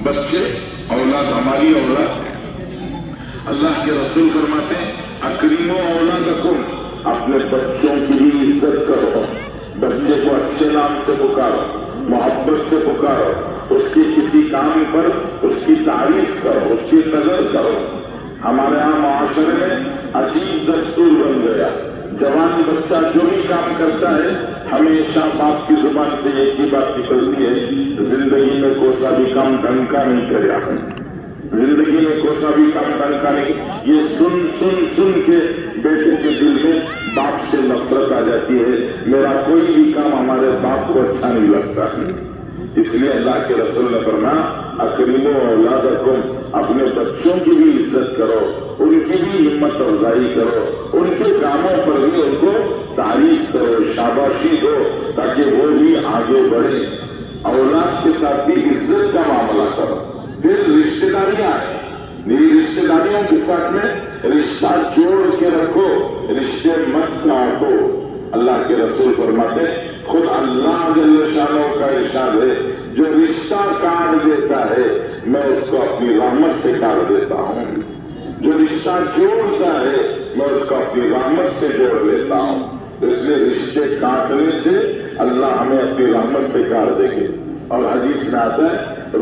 بچے اولاد ہماری اولاد ہے۔ اللہ کے رسول فرماتے ہیں اکریموا اولادکم، اپنے بچوں کی بھی عزت کرو، بچے کو اچھے نام سے پکارو، محبت سے پکارو، اس کی کسی کام پر اس کی تعریف کرو، اس کی قدر کرو۔ ہمارے یہاں معاشرے میں عجیب دستور بن گیا، جوان بچہ جو بھی کام کرتا ہے ہمیشہ باپ کی زبان سے ایک ہی بات نکلتی ہے، زندگی میں کوسا بھی کام ڈھنگ کا نہیں کریا، زندگی میں کوسا بھی کام ڈھنگ کا نہیں۔ یہ سن سن سن کے بیٹے کے دل میں باپ سے نفرت آ جاتی ہے، میرا کوئی بھی کام ہمارے باپ کو اچھا نہیں لگتا ہے۔ اس لیے اللہ کے رسول نے فرمایا اکریموا اولادکم، اپنے بچوں کی بھی عزت کرو، ان کی بھی ہمت افزائی کرو، ان کے کاموں پر بھی ان کو تعریف کرو، شاباشی دو، تاکہ وہ بھی آگے بڑھے۔ اولاد کے ساتھ بھی عزت کا معاملہ کرو۔ پھر رشتے داریاں ہیں، میری رشتے داریوں کے ساتھ میں رشتہ جوڑ کے رکھو، رشتے مت کاٹو۔ اللہ کے رسول فرماتے ہیں خود اللہ جل شانہ کا ارشاد ہے جو رشتہ کاٹ دیتا ہے میں اس کو اپنی رحمت سے کاٹ دیتا ہوں، جو رشتہ جوڑتا ہے میں اس کو اپنی رحمت سے جوڑ لیتا ہوں۔ اس لیے رشتے کاٹنے سے اللہ ہمیں اپنی رحمت سے کاٹ دے گے۔ اور حدیث میں آتا ہے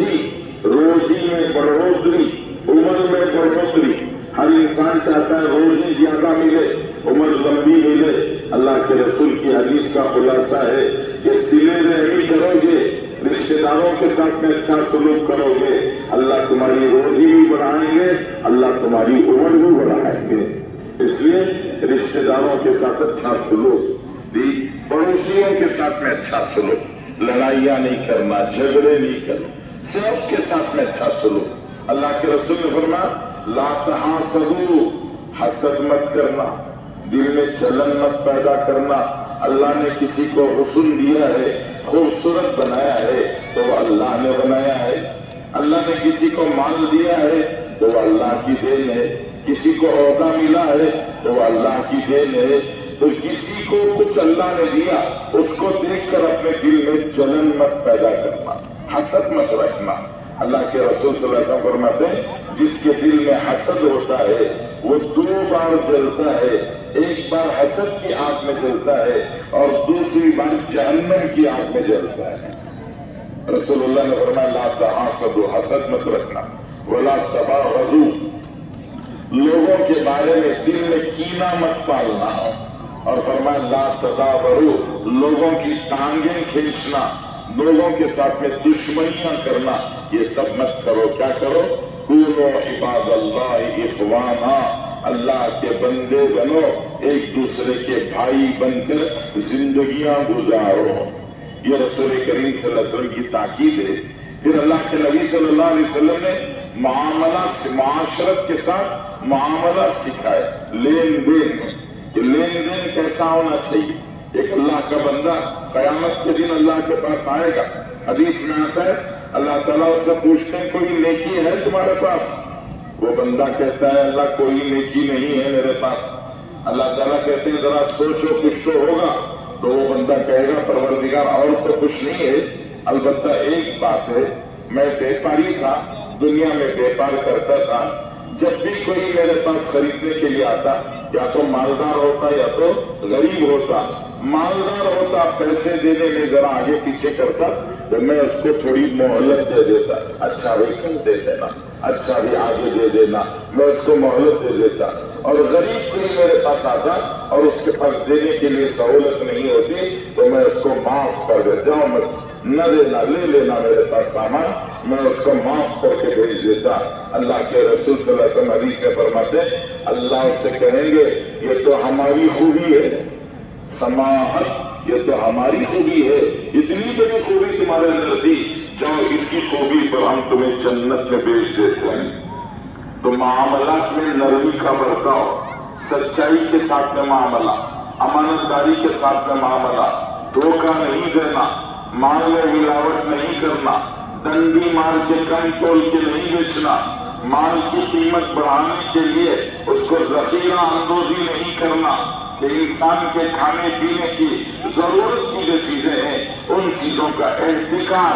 روزی میں بڑھوتری، عمر میں بڑھوتری۔ ہر انسان چاہتا ہے روزی زیادہ ملے، عمر لمبی ملے۔ اللہ کے رسول کی حدیث کا خلاصہ ہے کہ صلہ رحمی کرو گے، رشتے داروں کے ساتھ میں اچھا سلوک کرو گے، اللہ تمہاری روزی بھی بڑھائیں گے، اللہ تمہاری عمر بھی بڑھائیں گے۔ اس لیے رشتے داروں کے ساتھ اچھا سلوک بھی، پڑوسیوں کے ساتھ میں اچھا سلوک، لڑائیاں نہیں کرنا، جھگڑے نہیں کرنا، سب کے ساتھ میں اچھا سلوک۔ اللہ کے رسول نے فرمایا لا تحاسدوا، حسد مت کرنا، دل میں جلن مت پیدا کرنا۔ اللہ نے کسی کو حسن دیا ہے، خوبصورت بنایا ہے تو وہ اللہ نے بنایا ہے۔ اللہ نے کسی کو مال دیا ہے تو وہ اللہ کی دین ہے، کسی کو عہدہ ملا ہے تو وہ اللہ کی دین ہے۔ تو کسی کو کچھ اللہ نے دیا اس کو دیکھ کر اپنے دل میں جلن مت پیدا کرنا، حسد مت رکھنا۔ اللہ کے رسول صلی اللہ علیہ وسلم فرماتے ہیں جس کے دل میں حسد ہوتا ہے وہ 2 بار جلتا ہے، ایک بار حسد کی آگ میں جلتا ہے اور دوسری بار جہنم کی آگ میں جلتا ہے۔ رسول اللہ نے فرمایا لا تحاسدوا، حسد مت رکھنا، ولا تباغضوا، لوگوں کے بارے میں دل میں کینہ مت پالنا، اور فرمایا لا تدابروا، لوگوں کی ٹانگیں کھینچنا، لوگوں کے ساتھ میں دشمنیاں کرنا، یہ سب مت کرو۔ کیا کرو؟ کونوا عباد اللہ اخوانا، اللہ کے بندے بنو، ایک دوسرے کے بھائی بن کر زندگیاں گزارو۔ یہ رسول کریم صلی اللہ علیہ وسلم کی تاکید ہے۔ پھر اللہ کے نبی صلی اللہ علیہ وسلم نے معاشرت کے ساتھ معاملات سکھائے، لین دین۔ یہ لین دین کیسا ہونا چاہیے؟ ایک اللہ کا بندہ قیامت کے دن اللہ کے پاس آئے گا، حدیث میں آتا ہے اللہ تعالیٰ اس سے پوچھتے ہیں کوئی نیکی ہے تمہارے پاس؟ وہ بندہ کہتا ہے اللہ کوئی نیکی نہیں ہے میرے پاس۔ اللہ تعالیٰ کہتے ہیں ذرا سوچو کچھ تو ہوگا۔ تو وہ بندہ کہے گا پروردگار اور تو کچھ نہیں ہے، البتہ ایک بات ہے، میں بیپاری تھا، دنیا میں بیپار کرتا تھا، جب بھی کوئی میرے پاس خریدنے کے لیے آتا یا تو مالدار ہوتا یا تو غریب ہوتا، مالدار ہوتا پیسے دینے میں ذرا آگے پیچھے کرتا تو میں اس کو تھوڑی مہلت دے دیتا، اچھا بھی کم دے دینا، اچھا بھی آگے دے دینا، میں اس کو مہلت دے دیتا۔ اور غریب کوئی میرے پاس آتا اور اس کے پاس دینے کے لیے سہولت نہیں ہوتی تو میں اس کو معاف کر دیتا ہوں، نہ دینا، لے لینا میرے پاس سامان، میں اس کو معاف کر کے بھیج دیتا۔ اللہ کے رسول صلی اللہ علیہ وسلم حدیث میں فرماتے ہیں اللہ اس سے کہیں گے یہ تو ہماری خوبی ہے، سماحت یہ تو ہماری خوبی ہے، اتنی بڑی خوبی تمہارے اندر تھی، جاؤ اسی خوبی پر ہم تمہیں جنت میں بھیج دیتے ہیں۔ تو معاملات میں نرمی کا برتاؤ، سچائی کے ساتھ میں معاملہ، امانت داری کے ساتھ میں معاملہ، دھوکہ نہیں دینا، مال میں ملاوٹ نہیں کرنا، ڈنڈی مال کے کم تول کے نہیں بیچنا، مال کی قیمت بڑھانے کے لیے اس کو ذخیرہ اندوزی نہیں کرنا، کہ انسان کے کھانے پینے کی ضرورت کی جو چیزیں ہیں ان چیزوں کا احتکار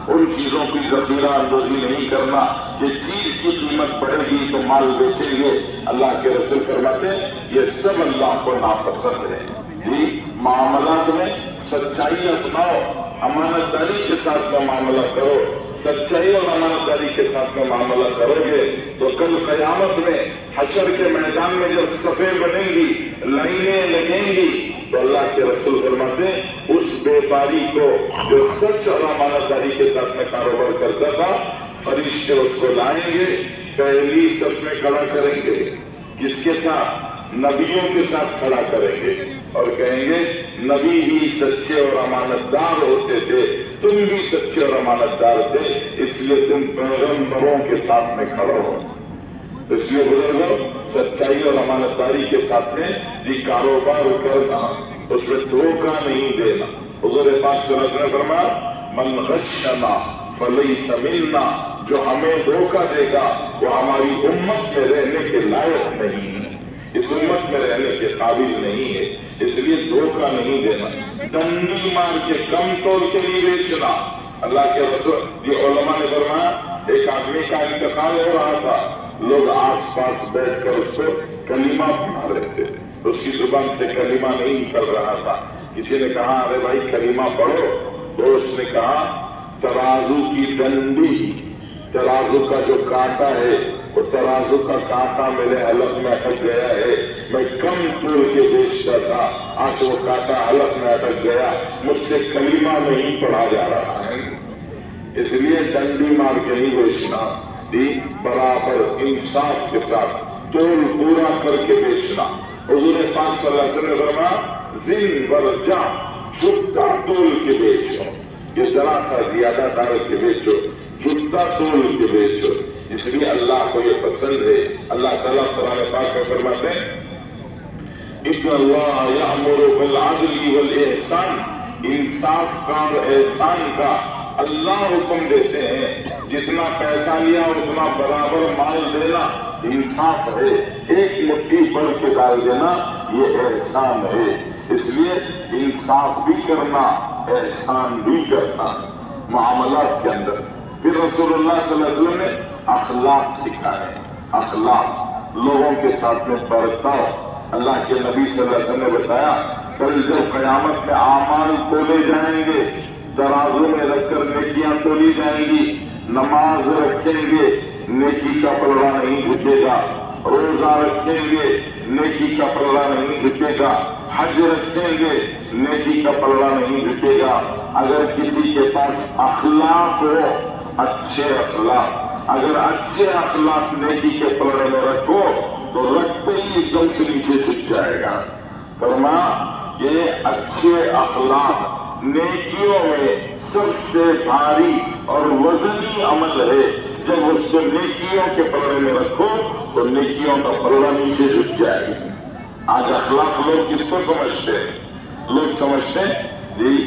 ان چیزوں کی ذخیرہ اندوزی نہیں کرنا کہ چیز کی قیمت بڑھے گی تو مال بیچیں گے. اللہ کے رسول فرماتے ہیں یہ سب اللہ کو ناپسند ہے. جی معاملات میں سچائی اپناؤ، امانت داری کے ساتھ میں معاملہ کرو. سچائی اور امانت داری کے ساتھ میں معاملہ کرو گے تو کل قیامت میں حشر کے میدان میں جب صفیں بنیں گی، لائنیں لگیں گی، تو اللہ کے رسول فرماتے ہیں اس بیپاری کو جو سچ اور امانت داری کے ساتھ میں کاروبار کرتا تھا، فرشتے اس کو لائیں گے، پہلی صف میں کھڑا کریں گے. کس کے ساتھ؟ نبیوں کے ساتھ کھڑا کریں گے اور کہیں گے نبی ہی سچے اور امانت دار ہوتے تھے، تم بھی سچے اور امانت دار تھے، اس لیے تم پیغمبروں کے ساتھ میں کھڑے ہو. اس لیے بزرگوں سچائی اور امانت داری کے ساتھ میں یہ کاروبار کرنا، اس میں دھوکہ نہیں دینا. حضور پاک صلی اللہ علیہ وسلم فرمایا من غشنا فلیس منا، جو ہمیں دھوکہ دے گا وہ ہماری امت میں رہنے کے لائق نہیں ہے، اس امت میں رہنے کے قابل نہیں ہے. اس لیے دھوکہ نہیں دینا. ڈنڈی مار کے کم طور کے لیے بیچنا. اللہ کے رسول یہ علماء نے فرمایا ایک آدمی کا انتقال ہو رہا تھا، لوگ آس پاس بیٹھ کر اس کو کلمہ پڑھا رہے تھے، اس کی زبان سے کلمہ نہیں نکل رہا تھا. کسی نے کہا ارے بھائی کلمہ پڑھو، تو اس نے کہا ترازو کی ڈنڈی، ترازو کا جو کانٹا ہے وہ ترازو کا کانٹا میرے حلق میں اٹک گیا ہے، میں کم تول کے بیچتا تھا، آج وہ کانٹا حلق میں اٹک گیا، مجھ سے کلمہ نہیں پڑھا جا رہا ہے. اس لیے ڈنڈی مار کے نہیں بیچنا، برابر انصاف کے ساتھ تول پورا کر کے بیچنا. حضور پاک صلی اللہ علیہ وسلم نے فرمایا زن ورجا، جھکتا تول کے بیچو، یہ ذرا سا زیادہ ڈال کے بیچو، جھکتا تول کے بیچو. اس لیے اللہ کو یہ پسند ہے. اللہ تعالیٰ قرآن پاک میں فرماتے ہیں ان اللہ یأمر بالعدل والإحسان، انصاف کا اور احسان کا اللہ حکم دیتے ہیں. جتنا پیسہ لیا اتنا برابر مال دینا انصاف ہے، ایک مٹھی بڑھ کے ڈال دینا یہ احسان ہے. اس لیے انصاف بھی کرنا، احسان بھی کرنا معاملات کے اندر. پھر رسول اللہ صلی اللہ علیہ وسلم نے اخلاق سکھائے. اخلاق لوگوں کے ساتھ میں برتاؤ. اللہ کے نبی صلی اللہ علیہ وسلم نے بتایا کل جب قیامت میں اعمال تولے جائیں گے، ترازو میں رکھ کر نیکیاں تولی جائیں گی، نماز رکھیں گے نیکی کا پلڑا نہیں جھکے گا، روزہ رکھیں گے نیکی کا پلڑا نہیں جھکے گا، حج رکھیں گے نیکی کا پلڑا نہیں جھکے گا. اگر کسی کے پاس اخلاق ہو، اچھے اخلاق، اگر اچھے اخلاق نیکی کے پلڑے میں رکھو تو رکھتے ہی ایک دم سے نیچے جھک جائے گا. فرمایا یہ اچھے اخلاق نیکیوں میں سب سے بھاری اور وزنی عمل ہے. جب اس کو نیکیوں کے پلڑے میں رکھو تو نیکیوں کا پلڑا نیچے جھک جائے گا. آج اخلاق لوگ کس کو سمجھتے ہیں؟ لوگ سمجھتے ہیں جی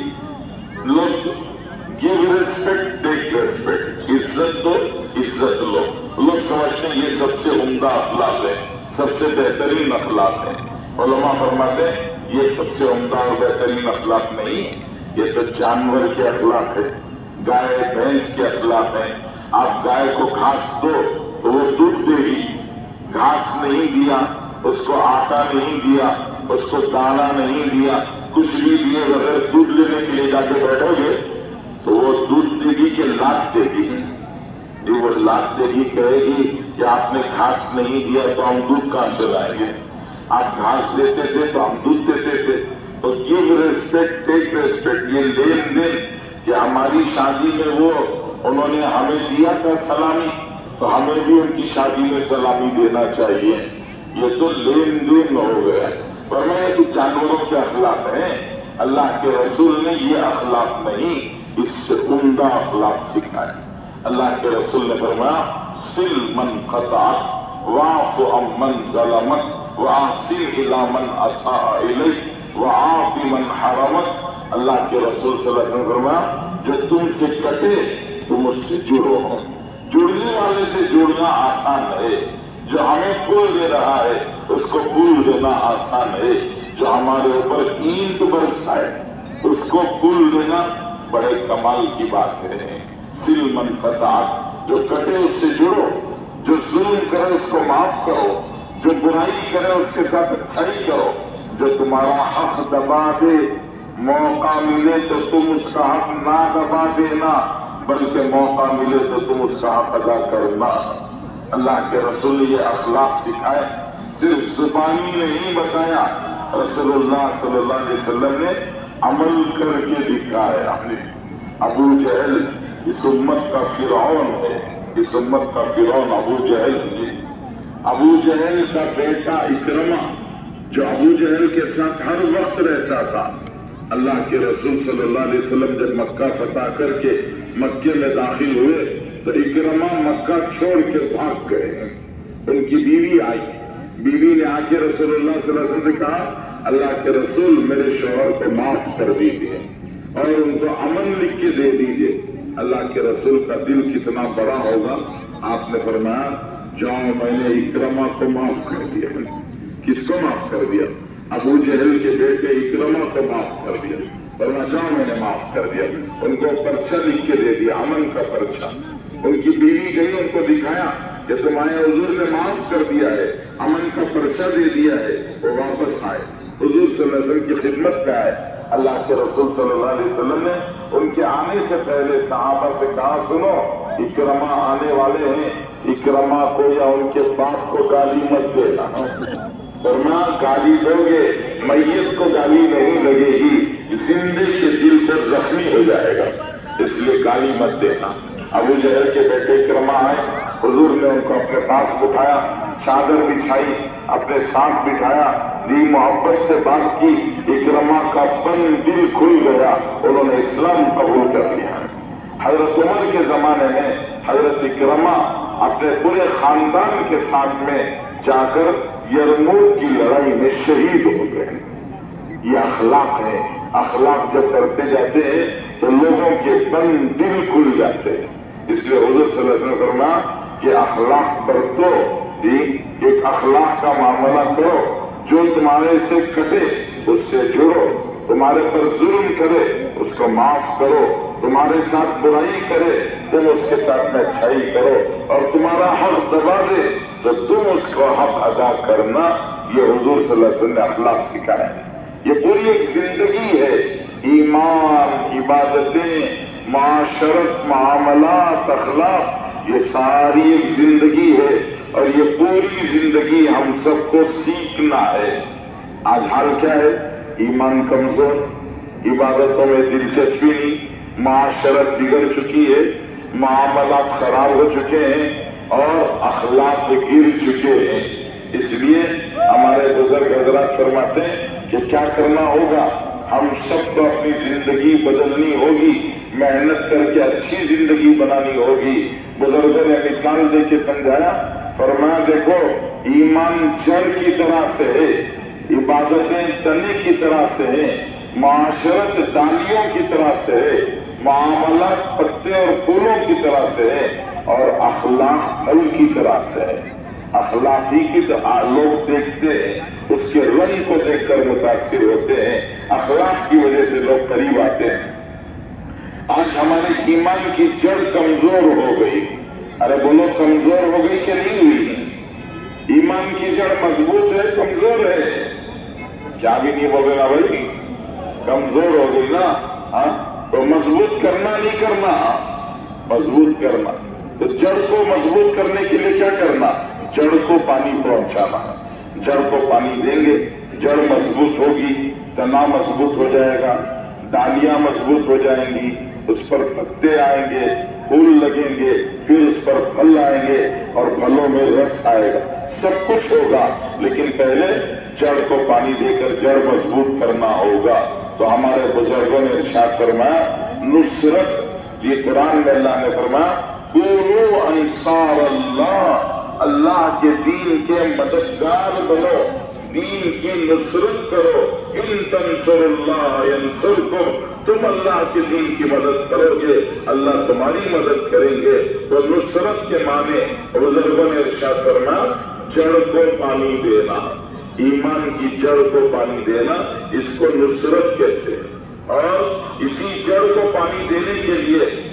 لوگ give respect, take respect، عزت دو عزت لو. لوگ سمجھتے ہیں یہ سب سے عمدہ اخلاق ہے، سب سے بہترین اخلاق ہے. علماء فرماتے ہیں یہ سب سے عمدہ اور بہترین اخلاق نہیں، یہ تو جانور کے اخلاق ہے، گائے بھینس کے اخلاق ہیں. آپ گائے کو گھاس دو تو وہ دودھ دے گی، گھاس نہیں دیا، اس کو آٹا نہیں دیا، اس کو دانا نہیں دیا، کچھ بھی دیے بغیر دودھ لینے کے لیے جا کے بیٹھو گے تو وہ دودھ دے گی کہ لات دے گی؟ جی وہ لات دے گی، کہے گی کہ آپ نے گھاس نہیں دیا تو ہم دودھ کہاں سے لائیں گے، آپ گھاس دیتے تھے تو ہم دودھ دیتے تھے. تو give respect, take respect، یہ لین دین کہ ہماری شادی میں وہ انہوں نے ہمیں دیا تھا سلامی تو ہمیں بھی ان کی شادی میں سلامی دینا چاہیے. یہ تو لین دین ہو گیا. فرمایا کہ جانوروں کے اخلاق ہیں، اللہ کے رسول نے یہ اخلاق نہیں، اس سے عمدہ اخلاق سکھائے. اللہ کے رسول نے فرمایا سل من قطعت واعف عمن ظلمت واحسن الی من اساء الیک وعاف من حرمت. اللہ کے رسول صلی اللہ علیہ وسلم نے فرمایا جو تم سے کٹے تم اس سے جڑو. جڑنے والے سے جڑنا آسان ہے، جو ہمیں پھول دے رہا ہے اس کو پھول دینا آسان ہے، جو ہمارے اوپر اینٹ برسائے اس کو پھول دینا بڑے کمال کی بات ہے. सिल मन फताक, जो कटे उससे जुड़ो, जो जुल्म करे उसको माफ करो, जो बुराई करे उसके साथ अच्छाई करो, जो तुम्हारा हक दबा दे, मौका मिले तो तुम उसका हक ना दबा देना, बल्कि मौका मिले तो तुम उसका हक अदा करना। अल्लाह के रसूल ये अखलाक सिखाए, सिर्फ जुबानी नहीं बताया, रसूलुल्लाह सल्लल्लाहु अलैहि वसल्लम ने अमल करके दिखाया। अबू जहल इस उम्मत का फिरौन है, इस उम्मत का फिरौन अबू जहल है। अबू जहल का बेटा इकरमा, जो अबू जहल के साथ हर वक्त रहता था, अल्लाह के रसूल सल्लल्लाहु अलैहि वसल्लम जब मक्का फतह करके मक्के में दाखिल हुए तो इकरमा मक्का छोड़ के भाग गए। उनकी बीवी आई, बीवी ने आके रसूलुल्लाह सल्लल्लाहु अलैहि वसल्लम से कहा, अल्लाह के रसूल मेरे शौहर को माफ कर दीजिए और उनको अमन लिख के दे दीजिए। अल्लाह के रसूल का दिल कितना बड़ा होगा, आपने फरमाया जाओ मैंने इकरमा को माफ कर दिया। किसको माफ कर दिया? अबू जहल के बेटे इकरमा को माफ कर दिया। फरमाया जाओ मैंने माफ कर दिया। उनको पर्चा लिख के दे दिया, अमन का पर्चा। उनकी बीवी गई, उनको दिखाया कि तुम्हारे हुजूर ने माफ कर दिया है, अमन का पर्चा दे दिया है। वो वापस आए, हुजूर सल्लल्लाहु अलैहि वसल्लम की खिदमत में आए। अल्लाह के रसूल सल्लल्लाहु अलैहि वसल्लम ने उनके आने से पहले सहाबा से कहा, सुनो इकरमा आने वाले हैं, इकरमा को या उनके बाप को गाली मत देना। फरमाया गाली दोगे मैयत को गाली नहीं लगेगी, जिंदे के दिल को जख्मी हो जाएगा, इसलिए गाली मत देना। अबू जहल के बेटे इकरमा आए, हुजूर ने उनको अपने पास बिठाया, चादर बिछाई, अपने साथ बिठाया, दी मोहब्बत से बात की। इकरमा का बंद दिल खुल गया, उन्होंने इस्लाम कबूल कर लिया। हजरत उमर के जमाने में हजरत इकरमा अपने पूरे खानदान के साथ में जाकर यरमूक की लड़ाई में शहीद हो गए। ये अखलाक है, अखलाक जब करते जाते हैं तो लोगों के बंद दिल खुल जाते हैं। इसलिए हुजूर सल्लल्लाहु अलैहि वसल्लम फरमाया कि अखलाक पर तो एक अखलाक का मामला करो, जो तुम्हारे से कटे उससे जुड़ो, तुम्हारे पर जुल्म करे उसको माफ करो, तुम्हारे साथ बुराई करे तुम उसके साथ में अच्छाई करो, और तुम्हारा हक दबा दे तो तुम उसको हक अदा करना। ये हुजूर सल्लल्लाहु अलैहि वसल्लम ने अखलाक सिखाया। ये पूरी एक जिंदगी है, ईमान, इबादतें, माशरत, मामलात, अखलाक, ये सारी एक जिंदगी है और ये पूरी जिंदगी हम सबको सीखना है। आज हाल क्या है? ईमान कमजोर, इबादतों में दिलचस्पी नहीं, माशरत बिगड़ चुकी है, मामलात खराब हो चुके हैं और अखलाक गिर चुके हैं। इसलिए हमारे बुजुर्ग हजरात फरमाते हैं कि क्या करना होगा, हम सबको अपनी जिंदगी बदलनी होगी, मेहनत करके अच्छी जिंदगी बनानी होगी। बुजुर्गों ने मिसाल दे के समझाया, फरमाया देखो ईमान जड़ की तरह से है, इबादतें तने की तरह से है, माशरत डालियों की तरह से है, मामलात पत्ते और फूलों की तरह से है, और अखलाक फल की तरह से है। अखलाकी की तो लोग देखते हैं, उसके रंग को देखकर मुतासिर होते हैं, अखलाक की वजह से लोग करीब आते हैं। आज हमारे ईमान की जड़ कमजोर हो गई। अरे बोलो कमजोर हो गई कि नहीं हुई? ईमान की जड़ मजबूत है, कमजोर है? क्या भी नहीं बोले ना भाई, कमजोर हो गई ना। हाँ तो मजबूत करना नहीं करना, मजबूत करना। तो जड़ को मजबूत करने के लिए क्या करना? जड़ को पानी पहुंचाना। जड़ को पानी देंगे, जड़ मजबूत होगी, तना मजबूत हो जाएगा, डालियां मजबूत हो जाएंगी, उस पर पत्ते आएंगे, फूल लगेंगे, फिर उस पर फल आएंगे और फलों में रस आएगा, सब कुछ होगा। लेकिन पहले जड़ को पानी देकर जड़ मजबूत करना होगा। तो हमारे बुजुर्गों ने इरशाद फरमाया, नुसरत, ये कुरान में अल्लाह ने फरमाया, कुनू अंसार अल्लाह, अल्लाह के दीन के मददगार बनो, दीन की नुसरत करो। इन तंसुरुल्लाह यंसुरकुम, तुम अल्लाह के दीन की मदद करोगे, अल्लाह तुम्हारी मदद करेंगे। तो नुसरत के माने बुजुर्गों ने इरशाद फरमाया, जड़ को पानी देना, ईमान की जड़ को पानी देना, इसको नुसरत कहते हैं। और इसी जड़ को पानी देने के लिए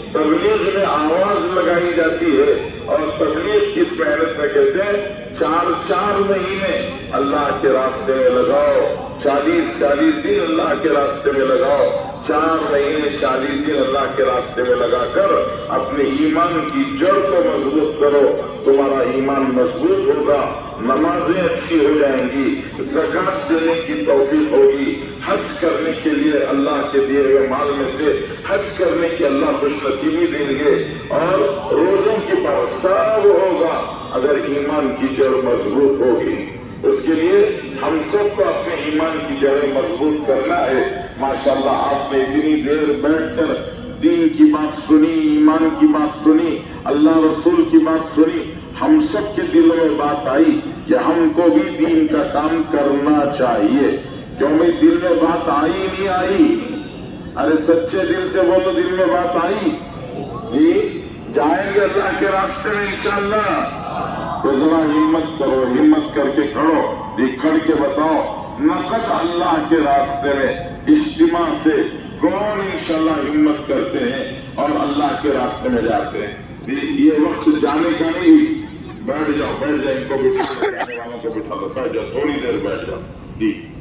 تبلیغ میں آواز لگائی جاتی ہے اور تبلیغ کس محنت میں کہتے ہیں 4 مہینے اللہ کے راستے میں لگاؤ، 40 دن اللہ کے راستے میں لگاؤ، 4 مہینے 40 دن اللہ کے راستے میں لگا کر اپنے ایمان کی جڑ کو مضبوط کرو، تمہارا ایمان مضبوط ہوگا، نمازیں اچھی ہو جائیں گی، زکات دینے کی توفیق ہوگی، حج کرنے کے لیے اللہ کے دیے ہوئے مال میں سے حج کرنے کی اللہ خوش نصیبی دیں گے، اور روزوں کی پابندی سب ہوگا اگر ایمان کی جڑ مضبوط ہوگی۔ اس کے لیے ہم سب کو اپنے ایمان کی جڑیں مضبوط کرنا ہے۔ ماشاءاللہ آپ نے اتنی دیر بیٹھ کر دین کی بات سنی، ایمان کی بات سنی، اللہ رسول کی بات سنی، ہم سب کے دلوں میں بات آئی کہ ہم کو بھی دین کا کام کرنا چاہیے۔ کیوں میں دل میں بات آئی نہیں آئی؟ ارے سچے دل سے بولو، دل میں بات آئی؟ جی جائیں گے اللہ کے راستے میں انشاءاللہ؟ تو ذرا ہمت کرو، ہمت کر کے کھڑو، کھڑ کے بتاؤ نقد اللہ کے راستے میں اجتماع سے کون انشاءاللہ ہمت کرتے ہیں اور اللہ کے راستے میں جاتے ہیں؟ یہ وقت جانے کا نہیں، بیٹھ جاؤ ان کو بٹھا دو، بیٹھ جاؤ، تھوڑی دیر بیٹھ جاؤ جی۔